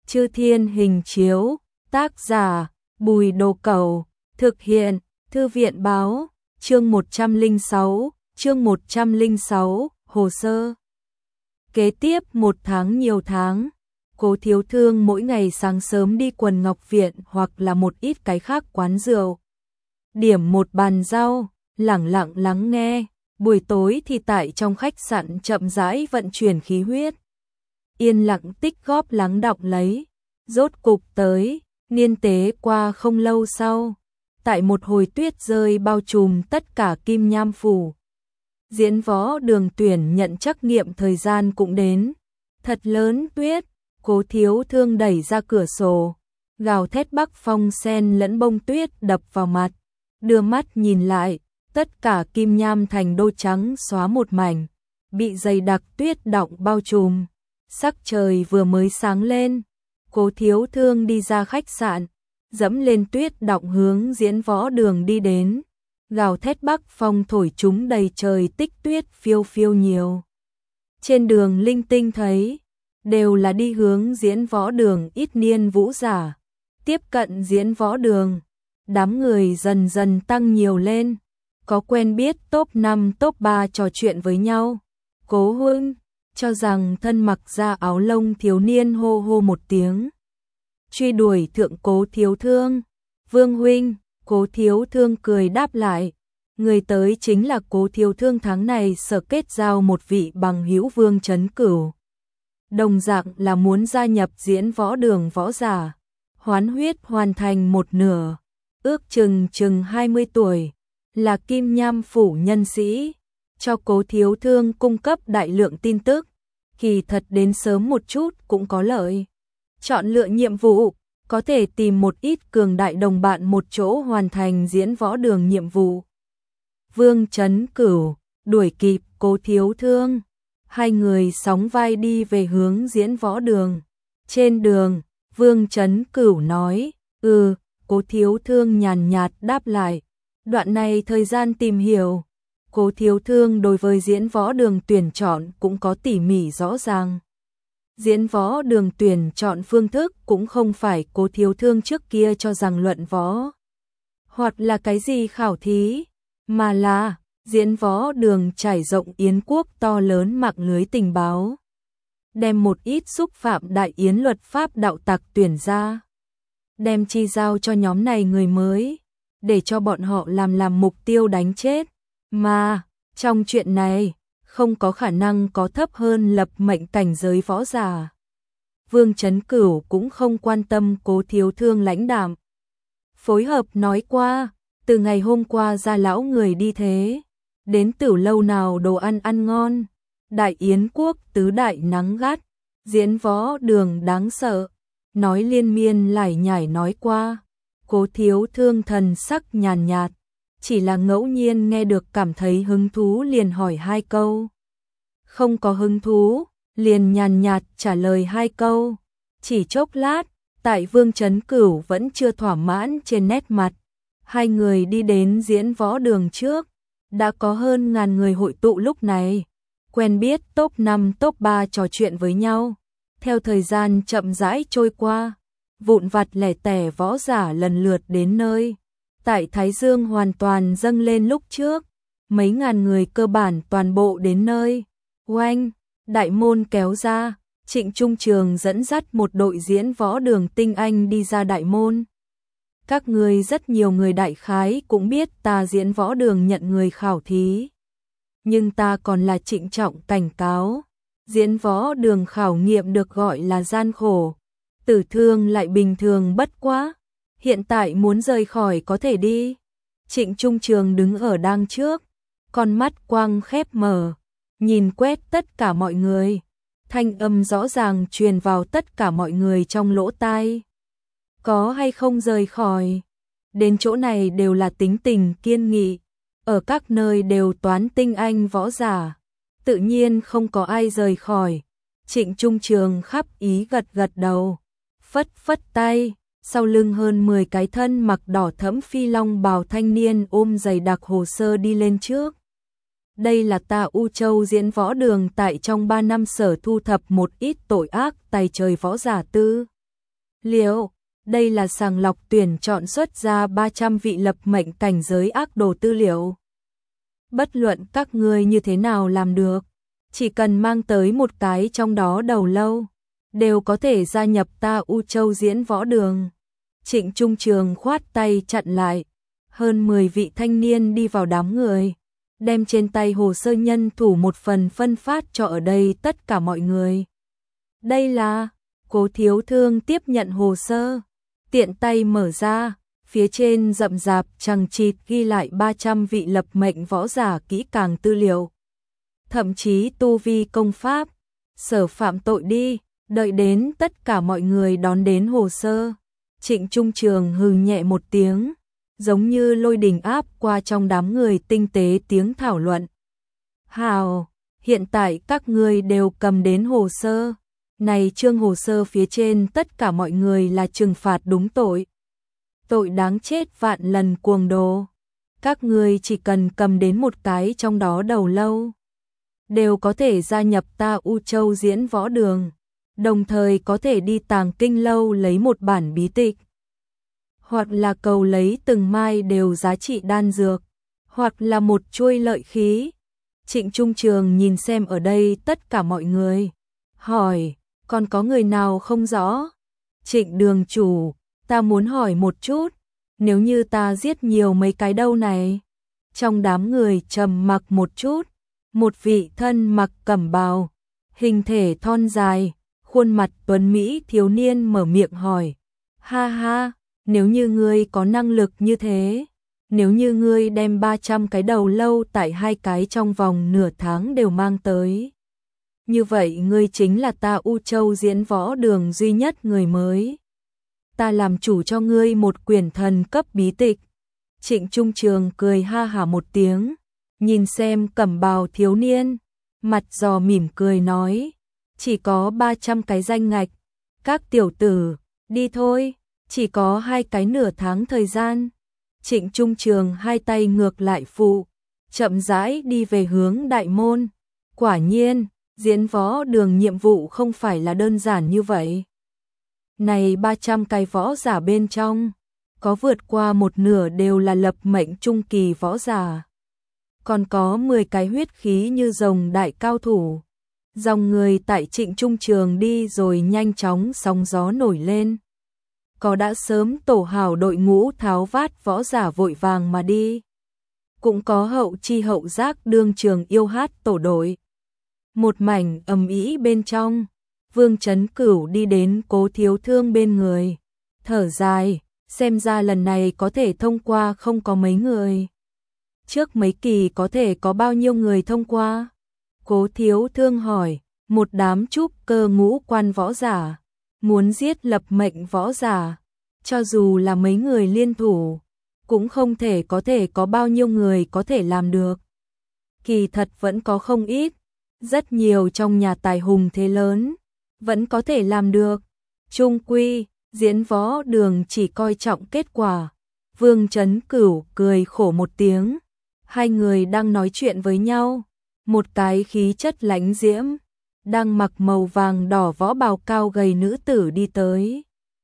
Chư Thiên Hình Chiếu, tác giả Bùi Đồ Cẩu, thực hiện Thư viện Báo, chương 106, hồ sơ. Kế tiếp một tháng nhiều tháng, Cố Thiếu Thương mỗi ngày sáng sớm đi Quần Ngọc Viện hoặc là một ít cái khác quán rượu. Điểm một bàn rau, lẳng lặng lắng nghe, buổi tối thì tại trong khách sạn chậm rãi vận chuyển khí huyết. Yên lặng tích góp lắng đọng lấy, rốt cục tới, niên tế qua không lâu sau, tại một hồi tuyết rơi bao trùm tất cả Kim Nham phủ. Diễn võ đường tuyển nhận trắc nghiệm thời gian cũng đến, thật lớn tuyết, Cố Thiếu Thương đẩy ra cửa sổ, gào thét bắc phong sen lẫn bông tuyết đập vào mặt, đưa mắt nhìn lại, tất cả Kim Nham thành đô trắng xóa một mảnh, bị dày đặc tuyết đọng bao trùm. Sắc trời vừa mới sáng lên, Cố Thiếu Thương đi ra khách sạn, dẫm lên tuyết đọng hướng diễn võ đường đi đến, gào thét bắc phong thổi chúng đầy trời tích tuyết phiêu phiêu nhiều. Trên đường linh tinh thấy, đều là đi hướng diễn võ đường ít niên vũ giả. Tiếp cận diễn võ đường, đám người dần dần tăng nhiều lên, có quen biết top 5 top 3 trò chuyện với nhau. Cố huynh, cho rằng thân mặc ra áo lông thiếu niên hô hô một tiếng. Truy đuổi thượng Cố Thiếu Thương. Vương huynh, Cố Thiếu Thương cười đáp lại. Người tới chính là Cố Thiếu Thương tháng này sở kết giao một vị bằng hữu Vương Chấn Cửu. Đồng dạng là muốn gia nhập diễn võ đường võ giả. Hoán huyết hoàn thành một nửa. Ước chừng 20 tuổi. Là Kim Nham phủ nhân sĩ. Cho Cố Thiếu Thương cung cấp đại lượng tin tức. Kỳ thật đến sớm một chút cũng có lợi. Chọn lựa nhiệm vụ, có thể tìm một ít cường đại đồng bạn một chỗ hoàn thành diễn võ đường nhiệm vụ. Vương Chấn Cửu đuổi kịp Cố Thiếu Thương, hai người sóng vai đi về hướng diễn võ đường. Trên đường, Vương Chấn Cửu nói, Cố Thiếu Thương nhàn nhạt đáp lại. Đoạn này thời gian tìm hiểu, Cố Thiếu Thương đối với diễn võ đường tuyển chọn cũng có tỉ mỉ rõ ràng. Diễn võ đường tuyển chọn phương thức cũng không phải Cố Thiếu Thương trước kia cho rằng luận võ hoặc là cái gì khảo thí, mà là diễn võ đường trải rộng Yến quốc to lớn mạng lưới tình báo, đem một ít xúc phạm đại yến luật pháp đạo tặc tuyển ra, đem chi giao cho nhóm này người mới, để cho bọn họ làm mục tiêu đánh chết, mà trong chuyện này không có khả năng có thấp hơn lập mệnh cảnh giới võ giả. Vương Chấn Cửu cũng không quan tâm Cố Thiếu Thương lãnh đạm. Phối hợp nói qua, từ ngày hôm qua ra lão người đi thế, đến Tử lâu nào đồ ăn ăn ngon, Đại Yến quốc tứ đại nắng gắt, diễn võ đường đáng sợ, nói liên miên lải nhải nói qua. Cố Thiếu Thương thần sắc nhàn nhạt, chỉ là ngẫu nhiên nghe được cảm thấy hứng thú liền hỏi 2 câu. Không có hứng thú, liền nhàn nhạt trả lời 2 câu. Chỉ chốc lát, tại Vương Chấn Cửu vẫn chưa thỏa mãn trên nét mặt. Hai người đi đến diễn võ đường trước, đã có hơn 1000 người hội tụ lúc này. Quen biết top 5 top 3 trò chuyện với nhau. Theo thời gian chậm rãi trôi qua, vụn vặt lẻ tẻ võ giả lần lượt đến nơi. Tại Thái Dương hoàn toàn dâng lên lúc trước, mấy ngàn người cơ bản toàn bộ đến nơi. Oanh, đại môn kéo ra, Trịnh Trung Trường dẫn dắt một đội diễn võ đường tinh anh đi ra đại môn. Các người rất nhiều người đại khái cũng biết ta diễn võ đường nhận người khảo thí. Nhưng ta còn là trịnh trọng cảnh cáo, diễn võ đường khảo nghiệm được gọi là gian khổ, tử thương lại bình thường bất quá. Hiện tại muốn rời khỏi có thể đi. Trịnh Trung Trường đứng ở đằng trước, con mắt quang khép mở, nhìn quét tất cả mọi người. Thanh âm rõ ràng truyền vào tất cả mọi người trong lỗ tai. Có hay không rời khỏi? Đến chỗ này đều là tính tình kiên nghị, ở các nơi đều toán tinh anh võ giả, tự nhiên không có ai rời khỏi. Trịnh Trung Trường khắp ý gật gật đầu, phất phất tay. Sau lưng hơn 10 cái thân mặc đỏ thẫm phi long bào thanh niên ôm dày đặc hồ sơ đi lên trước. Đây là ta U Châu diễn võ đường tại trong 3 năm sở thu thập một ít tội ác tày trời võ giả tư. Liệu, đây là sàng lọc tuyển chọn xuất ra 300 vị lập mệnh cảnh giới ác đồ tư liệu. Bất luận các ngươi như thế nào làm được, chỉ cần mang tới một cái trong đó đầu lâu, đều có thể gia nhập ta U Châu Diễn Võ Đường. Trịnh Trung Trường khoát tay chặn lại, hơn 10 vị thanh niên đi vào đám người, đem trên tay hồ sơ nhân thủ một phần phân phát cho ở đây tất cả mọi người. Đây là, Cố Thiếu Thương tiếp nhận hồ sơ, tiện tay mở ra, phía trên rậm rạp chằng chịt ghi lại 300 vị lập mệnh võ giả kỹ càng tư liệu. Thậm chí tu vi công pháp, sở phạm tội đi, đợi đến tất cả mọi người đón đến hồ sơ. Trịnh Trung Trường hừ nhẹ một tiếng, giống như lôi đình áp qua trong đám người tinh tế tiếng thảo luận. Hào, hiện tại các ngươi đều cầm đến hồ sơ. Này chương hồ sơ phía trên tất cả mọi người là trừng phạt đúng tội. Tội đáng chết vạn lần cuồng đồ. Các ngươi chỉ cần cầm đến một cái trong đó đầu lâu, đều có thể gia nhập ta U Châu Diễn Võ Đường, đồng thời có thể đi Tàng Kinh Lâu lấy một bản bí tịch, hoặc là cầu lấy từng mai đều giá trị đan dược, hoặc là một chuôi lợi khí. Trịnh Trung Trường nhìn xem ở đây tất cả mọi người, hỏi, còn có người nào không rõ? Trịnh đường chủ, ta muốn hỏi một chút, nếu như ta giết nhiều mấy cái đâu này? Trong đám người trầm mặc một chút, một vị thân mặc cẩm bào, hình thể thon dài, khuôn mặt tuấn mỹ thiếu niên mở miệng hỏi, ha ha, nếu như ngươi có năng lực như thế, nếu như ngươi đem 300 cái đầu lâu tại 2 cái trong vòng nửa tháng đều mang tới, như vậy ngươi chính là ta U Châu Diễn Võ Đường duy nhất người mới. Ta làm chủ cho ngươi một quyển thần cấp bí tịch. Trịnh Trung Trường cười ha hả một tiếng, nhìn xem cẩm bào thiếu niên, mặt giò mỉm cười nói, chỉ có 300 cái danh ngạch, các tiểu tử, đi thôi, chỉ có 2 cái nửa tháng thời gian. Trịnh Trung Trường hai tay ngược lại phụ, chậm rãi đi về hướng đại môn. Quả nhiên, Diễn Võ Đường nhiệm vụ không phải là đơn giản như vậy. Này 300 cái võ giả bên trong, có vượt qua một nửa đều là lập mệnh trung kỳ võ giả. Còn có 10 cái huyết khí như rồng đại cao thủ. Dòng người tại Trịnh Trung Trường đi rồi nhanh chóng sóng gió nổi lên. Có đã sớm tổ hào đội ngũ tháo vát võ giả vội vàng mà đi. Cũng có hậu chi hậu giác đương trường yêu hát tổ đội. Một mảnh ầm ĩ bên trong, Vương Chấn Cửu đi đến Cố Thiếu Thương bên người, thở dài, xem ra lần này có thể thông qua không có mấy người. Trước mấy kỳ có thể có bao nhiêu người thông qua? Cố Thiếu Thương hỏi, một đám trúc cơ ngũ quan võ giả, muốn giết lập mệnh võ giả, cho dù là mấy người liên thủ, cũng không thể có bao nhiêu người có thể làm được. Kỳ thật vẫn có không ít, rất nhiều trong nhà tài hùng thế lớn, vẫn có thể làm được. Trung quy, Diễn Võ Đường chỉ coi trọng kết quả. Vương Chấn Cửu cười khổ một tiếng. Hai người đang nói chuyện với nhau. Một cái khí chất lãnh diễm, đang mặc màu vàng đỏ võ bào cao gầy nữ tử đi tới.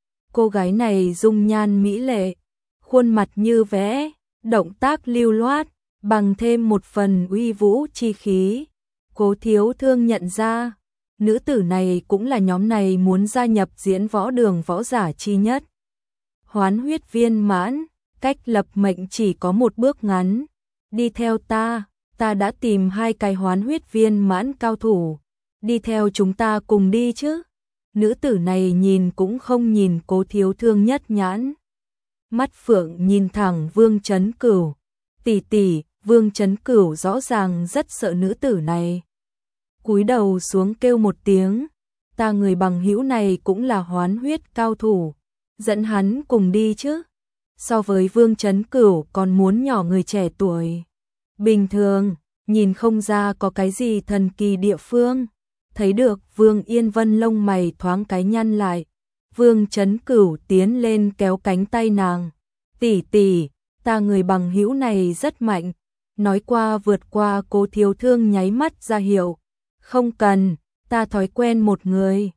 Cô gái này dung nhan mỹ lệ, khuôn mặt như vẽ, động tác lưu loát, bằng thêm một phần uy vũ chi khí. Cố Thiếu Thương nhận ra, nữ tử này cũng là nhóm này muốn gia nhập Diễn Võ Đường võ giả chi nhất. Hoán huyết viên mãn, cách lập mệnh chỉ có một bước ngắn. Đi theo ta đã tìm 2 cái hoán huyết viên mãn cao thủ. Đi theo chúng ta cùng đi chứ. Nữ tử này nhìn cũng không nhìn Cố Thiếu Thương nhất nhãn. Mắt phượng nhìn thẳng Vương Chấn Cửu. Tỷ tỷ, Vương Chấn Cửu rõ ràng rất sợ nữ tử này. Cúi đầu xuống kêu một tiếng, ta người bằng hữu này cũng là hoán huyết cao thủ, dẫn hắn cùng đi chứ. So với Vương Chấn Cửu còn muốn nhỏ người trẻ tuổi. Bình thường, nhìn không ra có cái gì thần kỳ địa phương. Thấy được Vương Yên Vân lông mày thoáng cái nhăn lại. Vương Chấn Cửu tiến lên kéo cánh tay nàng. Tỷ tỷ, ta người bằng hữu này rất mạnh. Nói qua vượt qua. Cố Thiếu Thương nháy mắt ra hiệu. Không cần, ta thói quen một người.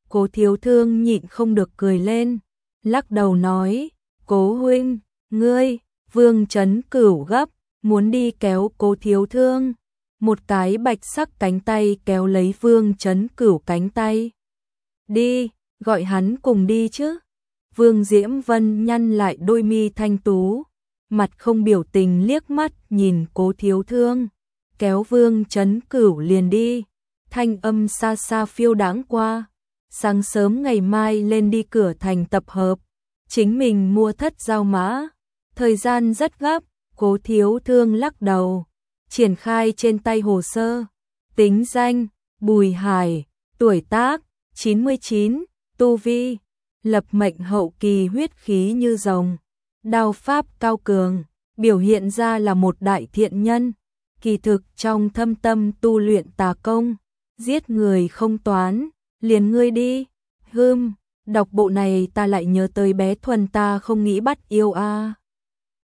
Cố Thiếu Thương nhịn không được cười lên, lắc đầu nói, Cố huynh, ngươi. Vương Chấn Cửu gấp, muốn đi kéo Cố Thiếu Thương. Một cái bạch sắc cánh tay kéo lấy Vương Chấn Cửu cánh tay. Đi, gọi hắn cùng đi chứ. Vương Diễm Vân nhăn lại đôi mi thanh tú, mặt không biểu tình liếc mắt nhìn Cố Thiếu Thương, kéo Vương Chấn Cửu liền đi. Thanh âm xa xa phiêu đãng qua, sáng sớm ngày mai lên đi cửa thành tập hợp, chính mình mua thất giao mã, thời gian rất gấp. Cố Thiếu Thương lắc đầu, triển khai trên tay hồ sơ, tính danh, Bùi Hải, tuổi tác, 99, tu vi, lập mệnh hậu kỳ huyết khí như rồng, đao pháp cao cường, biểu hiện ra là một đại thiện nhân, kỳ thực trong thâm tâm tu luyện tà công, giết người không toán, liền ngươi đi. Đọc bộ này ta lại nhớ tới bé Thuần ta không nghĩ bắt yêu a.